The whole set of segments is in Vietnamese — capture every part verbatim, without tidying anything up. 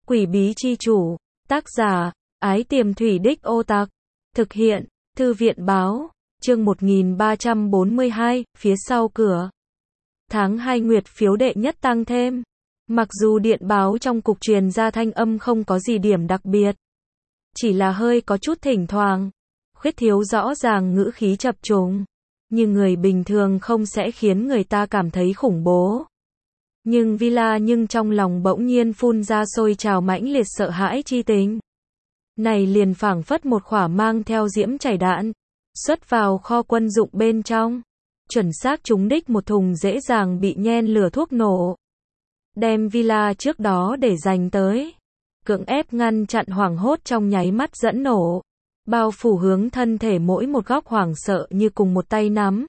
Quỷ bí chi chủ, tác giả, Ái Tiềm Thủy Đích Ô Tặc, thực hiện, Thư viện báo, chương một nghìn ba trăm bốn mươi hai, phía sau cửa. Tháng hai nguyệt phiếu đệ nhất tăng thêm. Mặc dù điện báo trong cục truyền ra thanh âm không có gì điểm đặc biệt, chỉ là hơi có chút thỉnh thoảng, khuyết thiếu rõ ràng ngữ khí chập trùng, nhưng người bình thường không sẽ khiến người ta cảm thấy khủng bố. Nhưng Villa nhưng trong lòng bỗng nhiên phun ra sôi trào mãnh liệt sợ hãi chi tình. Này liền phảng phất một khỏa mang theo diễm chảy đạn, xuất vào kho quân dụng bên trong, chuẩn xác trúng đích một thùng dễ dàng bị nhen lửa thuốc nổ. Đem Villa trước đó để dành tới, cưỡng ép ngăn chặn hoảng hốt trong nháy mắt dẫn nổ, bao phủ hướng thân thể mỗi một góc hoảng sợ như cùng một tay nắm.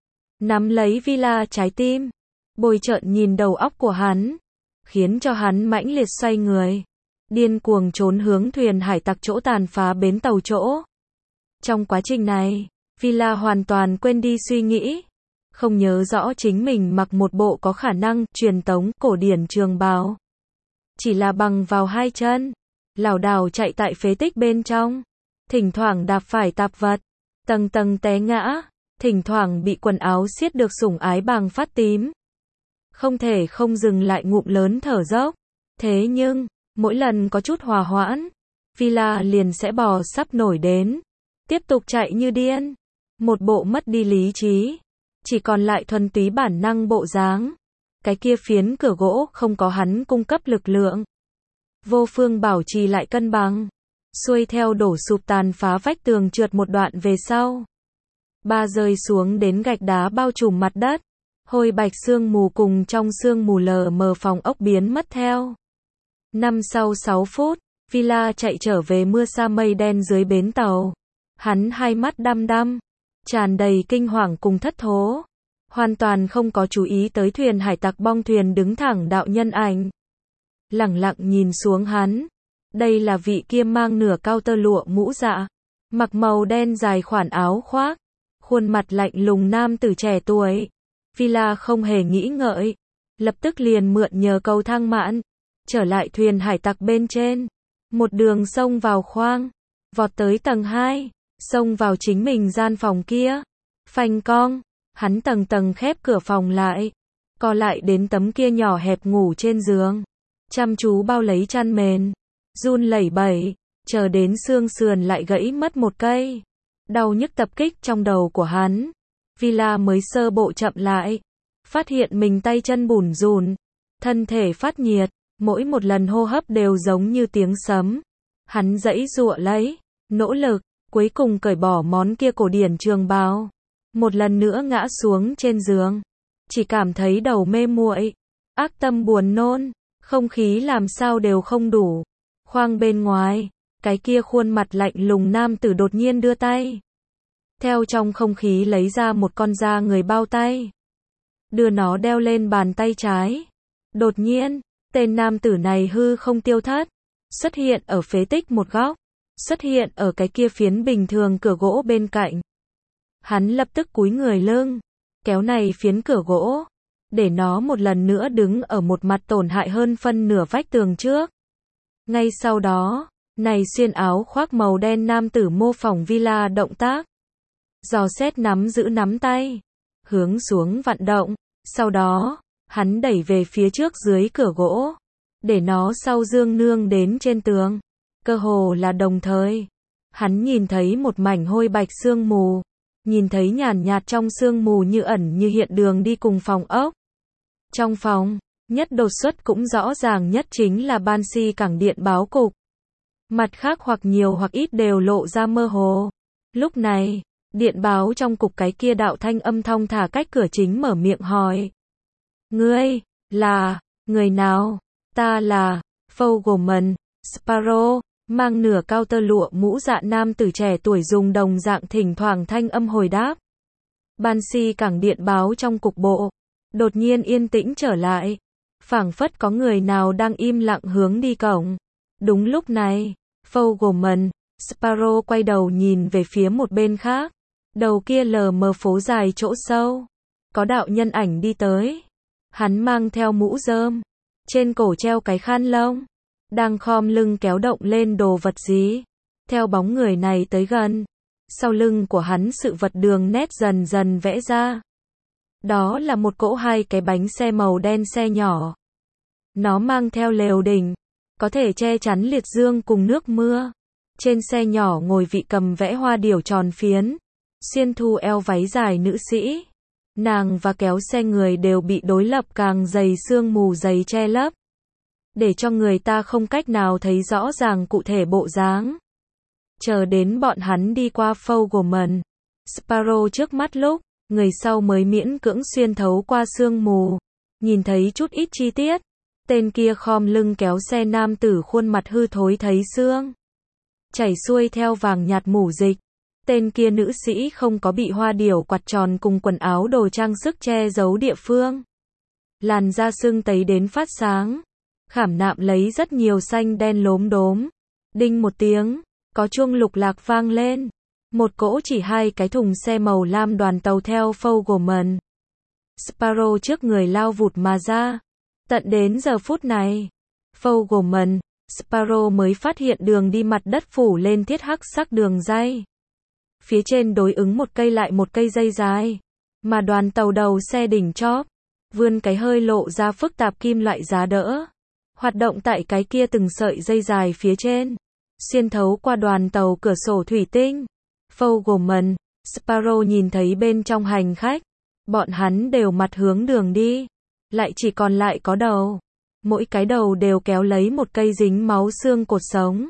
Nắm lấy Villa trái tim, bồi trợn nhìn đầu óc của hắn, khiến cho hắn mãnh liệt xoay người, điên cuồng trốn hướng thuyền hải tặc chỗ tàn phá bến tàu chỗ. Trong quá trình này, Villa hoàn toàn quên đi suy nghĩ, không nhớ rõ chính mình mặc một bộ có khả năng truyền tống cổ điển trường bào. Chỉ là bằng vào hai chân, lảo đảo chạy tại phế tích bên trong, thỉnh thoảng đạp phải tạp vật, tầng tầng té ngã, thỉnh thoảng bị quần áo xiết được sủng ái bằng phát tím. Không thể không dừng lại ngụm lớn thở dốc. Thế nhưng, mỗi lần có chút hòa hoãn, Villa liền sẽ bò sắp nổi đến, tiếp tục chạy như điên. Một bộ mất đi lý trí, chỉ còn lại thuần túy bản năng bộ dáng. Cái kia phiến cửa gỗ không có hắn cung cấp lực lượng, vô phương bảo trì lại cân bằng, xuôi theo đổ sụp tàn phá vách tường trượt một đoạn về sau. Ba rơi xuống đến gạch đá bao trùm mặt đất, hôi bạch sương mù cùng trong sương mù lờ mờ phòng ốc biến mất theo. Năm sau sáu phút, Villa chạy trở về mưa sa mây đen dưới bến tàu. Hắn hai mắt đăm đăm, tràn đầy kinh hoàng cùng thất thố, hoàn toàn không có chú ý tới thuyền hải tặc bong thuyền đứng thẳng đạo nhân ảnh. Lẳng lặng nhìn xuống hắn, đây là vị kia mang nửa cao tơ lụa mũ dạ, mặc màu đen dài khoản áo khoác, khuôn mặt lạnh lùng nam tử trẻ tuổi. Villa không hề nghĩ ngợi, lập tức liền mượn nhờ cầu thang mạn, trở lại thuyền hải tặc bên trên, một đường xông vào khoang, vọt tới tầng hai, xông vào chính mình gian phòng kia. Phanh cong, hắn tầng tầng khép cửa phòng lại, co lại đến tấm kia nhỏ hẹp ngủ trên giường, chăm chú bao lấy chăn mền, run lẩy bẩy, chờ đến xương sườn lại gãy mất một cây. Đau nhức tập kích trong đầu của hắn, Villa mới sơ bộ chậm lại, phát hiện mình tay chân bủn rủn, thân thể phát nhiệt, mỗi một lần hô hấp đều giống như tiếng sấm. Hắn giãy giụa lấy, nỗ lực, cuối cùng cởi bỏ món kia cổ điển trường bào, một lần nữa ngã xuống trên giường, chỉ cảm thấy đầu mê muội, ác tâm buồn nôn, không khí làm sao đều không đủ. Khoang bên ngoài, cái kia khuôn mặt lạnh lùng nam tử đột nhiên đưa tay, theo trong không khí lấy ra một con da người bao tay, đưa nó đeo lên bàn tay trái. Đột nhiên, tên nam tử này hư không tiêu thất, xuất hiện ở phế tích một góc, xuất hiện ở cái kia phiến bình thường cửa gỗ bên cạnh. Hắn lập tức cúi người lưng, kéo này phiến cửa gỗ, để nó một lần nữa đứng ở một mặt tổn hại hơn phân nửa vách tường trước. Ngay sau đó, này xuyên áo khoác màu đen nam tử mô phỏng Villa động tác, dò xét nắm giữ nắm tay, hướng xuống vận động, sau đó, hắn đẩy về phía trước dưới cửa gỗ, để nó sau dương nương đến trên tường. Cơ hồ là đồng thời, hắn nhìn thấy một mảnh hôi bạch sương mù, nhìn thấy nhàn nhạt trong sương mù như ẩn như hiện đường đi cùng phòng ốc. Trong phòng, nhất đột xuất cũng rõ ràng nhất chính là Banshee cảng điện báo cục. Mặt khác hoặc nhiều hoặc ít đều lộ ra mơ hồ. Lúc này, điện báo trong cục cái kia đạo thanh âm thong thả cách cửa chính mở miệng hỏi. Ngươi, là, người nào? Ta là, Fogelman, Sparrow, mang nửa cao tơ lụa mũ dạ nam tử trẻ tuổi dùng đồng dạng thỉnh thoảng thanh âm hồi đáp. Banshee cảng điện báo trong cục bộ, đột nhiên yên tĩnh trở lại, phảng phất có người nào đang im lặng hướng đi cổng. Đúng lúc này, Fogelman, Sparrow quay đầu nhìn về phía một bên khác, đầu kia lờ mờ phố dài chỗ sâu, có đạo nhân ảnh đi tới. Hắn mang theo mũ rơm, trên cổ treo cái khăn lông, đang khom lưng kéo động lên đồ vật gì. Theo bóng người này tới gần, sau lưng của hắn sự vật đường nét dần dần vẽ ra. Đó là một cỗ hai cái bánh xe màu đen xe nhỏ. Nó mang theo lều đỉnh, có thể che chắn liệt dương cùng nước mưa. Trên xe nhỏ ngồi vị cầm vẽ hoa điểu tròn phiến, xiên thu eo váy dài nữ sĩ. Nàng và kéo xe người đều bị đối lập càng dày sương mù dày che lấp, để cho người ta không cách nào thấy rõ ràng cụ thể bộ dáng. Chờ đến bọn hắn đi qua Fogelman Sparrow trước mắt lúc, người sau mới miễn cưỡng xuyên thấu qua sương mù, nhìn thấy chút ít chi tiết. Tên kia khom lưng kéo xe nam tử khuôn mặt hư thối thấy xương chảy xuôi theo vàng nhạt mủ dịch. Tên kia nữ sĩ không có bị hoa điểu quạt tròn cùng quần áo đồ trang sức che giấu địa phương. Làn da sưng tấy đến phát sáng, khảm nạm lấy rất nhiều xanh đen lốm đốm. Đinh một tiếng, có chuông lục lạc vang lên. Một cỗ chỉ hai cái thùng xe màu lam đoàn tàu theo Fogelman Sparrow trước người lao vụt mà ra. Tận đến giờ phút này, Fogelman Sparrow mới phát hiện đường đi mặt đất phủ lên thiết hắc sắc đường ray. Phía trên đối ứng một cây lại một cây dây dài, mà đoàn tàu đầu xe đỉnh chóp, vươn cái hơi lộ ra phức tạp kim loại giá đỡ, hoạt động tại cái kia từng sợi dây dài phía trên, xuyên thấu qua đoàn tàu cửa sổ thủy tinh. Fogelman Sparrow nhìn thấy bên trong hành khách, bọn hắn đều mặt hướng đường đi, lại chỉ còn lại có đầu. Mỗi cái đầu đều kéo lấy một cây dính máu xương cột sống.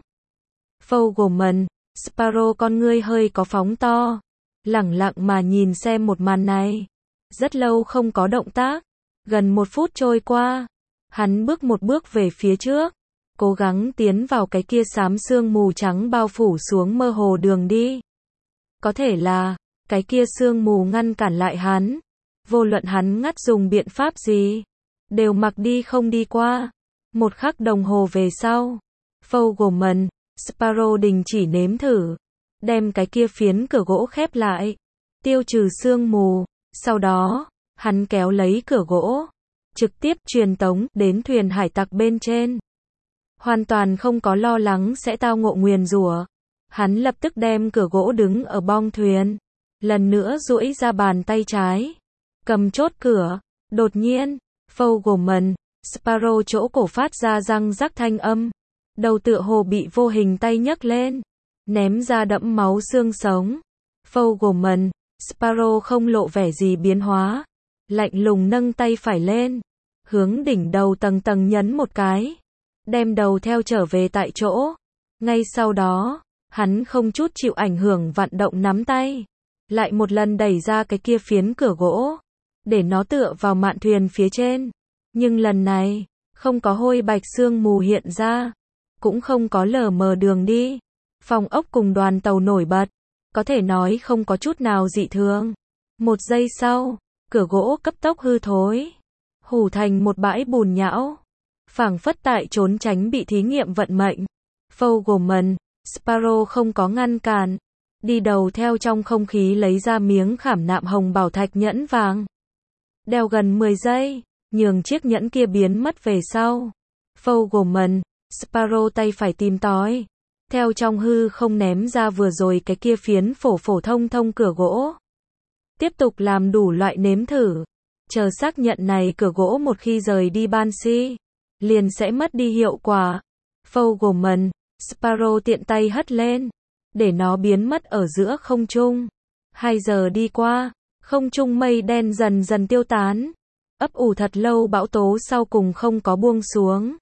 Fogelman Sparrow con ngươi hơi có phóng to, lẳng lặng mà nhìn xem một màn này. Rất lâu không có động tác, gần một phút trôi qua, hắn bước một bước về phía trước, cố gắng tiến vào cái kia xám sương mù trắng bao phủ xuống mơ hồ đường đi. Có thể là, cái kia sương mù ngăn cản lại hắn, vô luận hắn ngắt dùng biện pháp gì, đều mặc đi không đi qua. Một khắc đồng hồ về sau, Fogelman Sparrow đình chỉ nếm thử, đem cái kia phiến cửa gỗ khép lại, tiêu trừ sương mù. Sau đó, hắn kéo lấy cửa gỗ, trực tiếp truyền tống đến thuyền hải tặc bên trên. Hoàn toàn không có lo lắng sẽ tao ngộ nguyền rủa. Hắn lập tức đem cửa gỗ đứng ở bong thuyền, lần nữa duỗi ra bàn tay trái, cầm chốt cửa. Đột nhiên, Fogelman Sparrow chỗ cổ phát ra răng rắc thanh âm, đầu tựa hồ bị vô hình tay nhấc lên, ném ra đẫm máu xương sống. Fogelman Sparrow không lộ vẻ gì biến hóa, lạnh lùng nâng tay phải lên, hướng đỉnh đầu tầng tầng nhấn một cái, đem đầu theo trở về tại chỗ. Ngay sau đó, hắn không chút chịu ảnh hưởng vặn động nắm tay, lại một lần đẩy ra cái kia phiến cửa gỗ, để nó tựa vào mạn thuyền phía trên. Nhưng lần này, không có hôi bạch sương mù hiện ra, cũng không có lờ mờ đường đi. Phòng ốc cùng đoàn tàu nổi bật, có thể nói không có chút nào dị thường. Một giây sau, cửa gỗ cấp tốc hư thối, hủ thành một bãi bùn nhão, phảng phất tại trốn tránh bị thí nghiệm vận mệnh. Fogelman Sparrow không có ngăn cản, đi đầu theo trong không khí lấy ra miếng khảm nạm hồng bảo thạch nhẫn vàng. Đeo gần mười giây, nhường chiếc nhẫn kia biến mất về sau. Fogelman Sparrow tay phải tìm tòi, theo trong hư không ném ra vừa rồi cái kia phiến phổ phổ thông thông cửa gỗ. Tiếp tục làm đủ loại nếm thử, chờ xác nhận này cửa gỗ một khi rời đi Banshee, liền sẽ mất đi hiệu quả. Fogelman Sparrow tiện tay hất lên, để nó biến mất ở giữa không trung. Hai giờ đi qua, không trung mây đen dần dần tiêu tán. Ấp ủ thật lâu bão tố sau cùng không có buông xuống.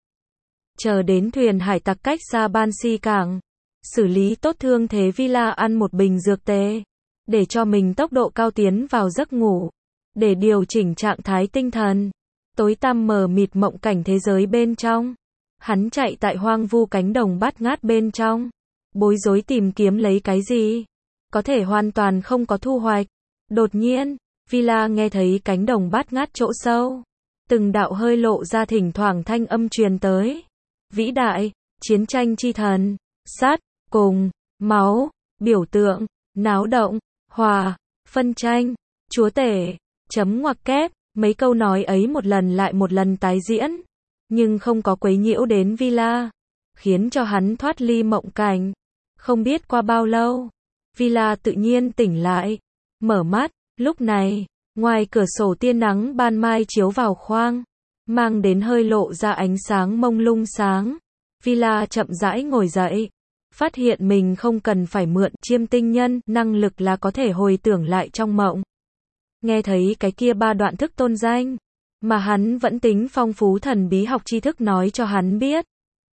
Chờ đến thuyền hải tặc cách xa Banshee cảng, xử lý tốt thương thế Villa ăn một bình dược tê, để cho mình tốc độ cao tiến vào giấc ngủ, để điều chỉnh trạng thái tinh thần. Tối tăm mờ mịt mộng cảnh thế giới bên trong, hắn chạy tại hoang vu cánh đồng bát ngát bên trong, bối rối tìm kiếm lấy cái gì, có thể hoàn toàn không có thu hoạch. Đột nhiên, Villa nghe thấy cánh đồng bát ngát chỗ sâu, từng đạo hơi lộ ra thỉnh thoảng thanh âm truyền tới. Vĩ đại, chiến tranh chi thần, sát, cùng, máu, biểu tượng, náo động, hòa, phân tranh, chúa tể, chấm ngoặc kép. Mấy câu nói ấy một lần lại một lần tái diễn, nhưng không có quấy nhiễu đến Villa. khiến cho hắn thoát ly mộng cảnh. Không biết qua bao lâu, Villa tự nhiên tỉnh lại, mở mắt, lúc này, ngoài cửa sổ tia nắng ban mai chiếu vào khoang, mang đến hơi lộ ra ánh sáng mông lung sáng. Villa chậm rãi ngồi dậy, phát hiện mình không cần phải mượn chiêm tinh nhân, năng lực là có thể hồi tưởng lại trong mộng. Nghe thấy cái kia ba đoạn thức tôn danh, mà hắn vẫn tính phong phú thần bí học tri thức nói cho hắn biết.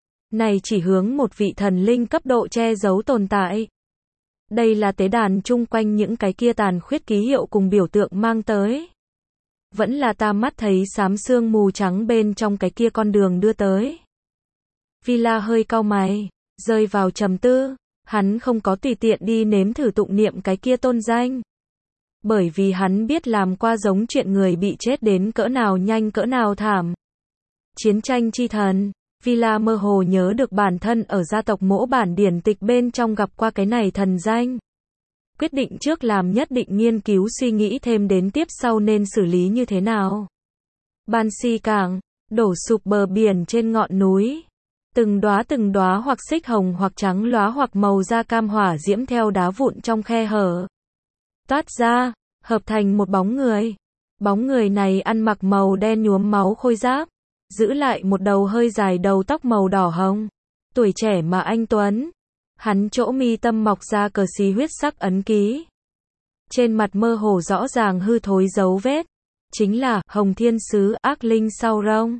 Này chỉ hướng một vị thần linh cấp độ che giấu tồn tại. Đây là tế đàn chung quanh những cái kia tàn khuyết ký hiệu cùng biểu tượng mang tới. Vẫn là ta mắt thấy xám sương mù trắng bên trong cái kia con đường đưa tới. Villa hơi cau mày, rơi vào trầm tư, hắn không có tùy tiện đi nếm thử tụng niệm cái kia tôn danh. Bởi vì hắn biết làm qua giống chuyện người bị chết đến cỡ nào nhanh cỡ nào thảm. Chiến tranh chi thần, Villa mơ hồ nhớ được bản thân ở gia tộc mỗ bản điển tịch bên trong gặp qua cái này thần danh. Quyết định trước làm nhất định nghiên cứu suy nghĩ thêm đến tiếp sau nên xử lý như thế nào. Banshee cảng, đổ sụp bờ biển trên ngọn núi. Từng đóa từng đóa hoặc xích hồng hoặc trắng lóa hoặc màu da cam hỏa diễm theo đá vụn trong khe hở toát ra, hợp thành một bóng người. Bóng người này ăn mặc màu đen nhuốm máu khôi giáp, giữ lại một đầu hơi dài đầu tóc màu đỏ hồng. Tuổi trẻ mà anh tuấn. Hắn chỗ mi tâm mọc ra cờ xí huyết sắc ấn ký. Trên mặt mơ hồ rõ ràng hư thối dấu vết. Chính là Hồng Thiên Sứ ác linh sau rông.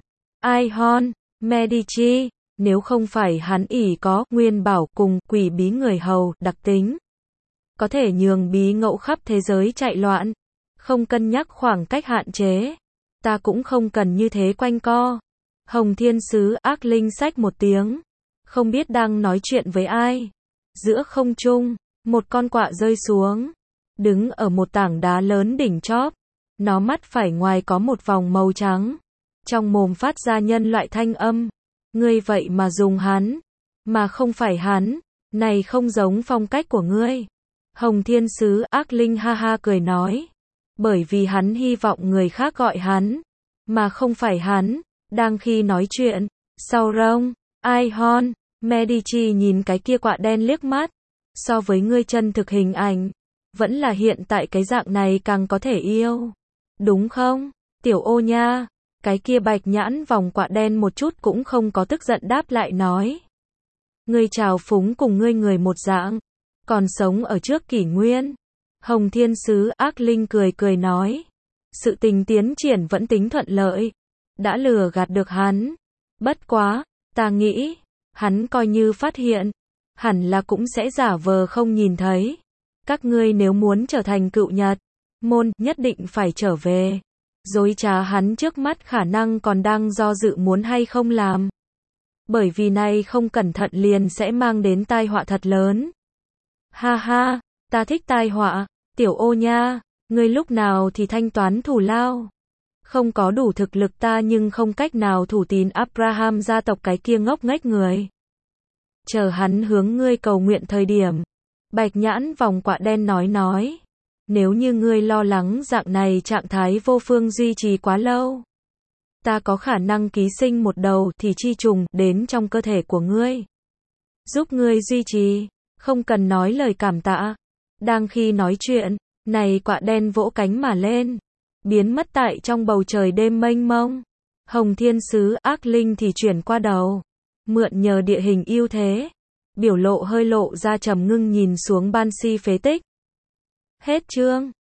Aeon Medici. Nếu không phải hắn ỷ có nguyên bảo cùng quỷ bí người hầu đặc tính, có thể nhường bí ngẫu khắp thế giới chạy loạn, không cân nhắc khoảng cách hạn chế, ta cũng không cần như thế quanh co. Hồng Thiên Sứ ác linh xách một tiếng, không biết đang nói chuyện với ai. Giữa không trung, một con quạ rơi xuống, đứng ở một tảng đá lớn đỉnh chóp, nó mắt phải ngoài có một vòng màu trắng, trong mồm phát ra nhân loại thanh âm. Ngươi vậy mà dùng hắn, mà không phải hắn, này không giống phong cách của ngươi. Hồng Thiên Sứ ác linh ha ha cười nói, bởi vì hắn hy vọng người khác gọi hắn, mà không phải hắn. Đang khi nói chuyện, sau rông, Aeon Medici nhìn cái kia quạ đen liếc mắt, so với ngươi chân thực hình ảnh, vẫn là hiện tại cái dạng này càng có thể yêu. Đúng không, tiểu ô nha? Cái kia bạch nhãn vòng quạ đen một chút cũng không có tức giận đáp lại nói. Ngươi trào phúng cùng ngươi người một dạng, còn sống ở trước kỷ nguyên. Hồng Thiên Sứ ác linh cười cười nói. Sự tình tiến triển vẫn tính thuận lợi. Đã lừa gạt được hắn. Bất quá, ta nghĩ, hắn coi như phát hiện, hẳn là cũng sẽ giả vờ không nhìn thấy. Các ngươi nếu muốn trở thành cựu Nhật môn, nhất định phải trở về. Dối trá hắn trước mắt khả năng còn đang do dự muốn hay không làm. Bởi vì này không cẩn thận liền sẽ mang đến tai họa thật lớn. Ha ha, ta thích tai họa, tiểu ô nha, ngươi lúc nào thì thanh toán thù lao. Không có đủ thực lực ta nhưng không cách nào thủ tín Abraham gia tộc cái kia ngốc nghếch người. Chờ hắn hướng ngươi cầu nguyện thời điểm. Bạch nhãn vòng quạ đen nói nói. Nếu như ngươi lo lắng dạng này trạng thái vô phương duy trì quá lâu, ta có khả năng ký sinh một đầu thì chi trùng đến trong cơ thể của ngươi, giúp ngươi duy trì, không cần nói lời cảm tạ. Đang khi nói chuyện, này quạ đen vỗ cánh mà lên, biến mất tại trong bầu trời đêm mênh mông. Hồng Thiên Sứ ác linh thì chuyển qua đầu, mượn nhờ địa hình ưu thế, biểu lộ hơi lộ ra trầm ngưng nhìn xuống Banshee phế tích. Hết chương.